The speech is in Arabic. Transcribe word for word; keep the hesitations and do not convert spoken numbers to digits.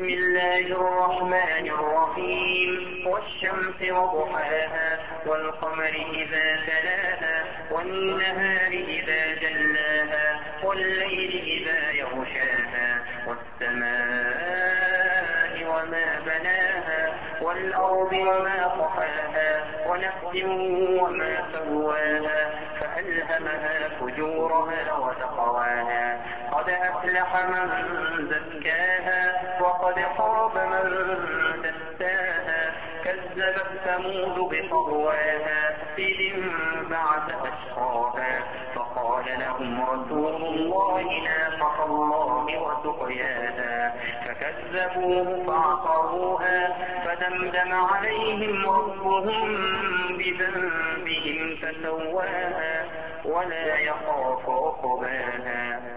بسم الله الرحمن الرحيم والشمس وضحاها والقمر إذا تلاها والنهار إذا جلاها والليل إذا يغشاها والسماء وما بناها والأرض وما طحاها ونفس وما سواها فألهمها فجورها وتقواها قد أفلح من زكاها وقد خاب من دساها كذبت ثمود بطغواها إذ انبعث أشقاها فقال لهم رسول الله ناقة الله وسقياها فكذبوه فعقروها فدمدم عليهم ربهم بذنبهم فسواها ولا يخاف عقباها.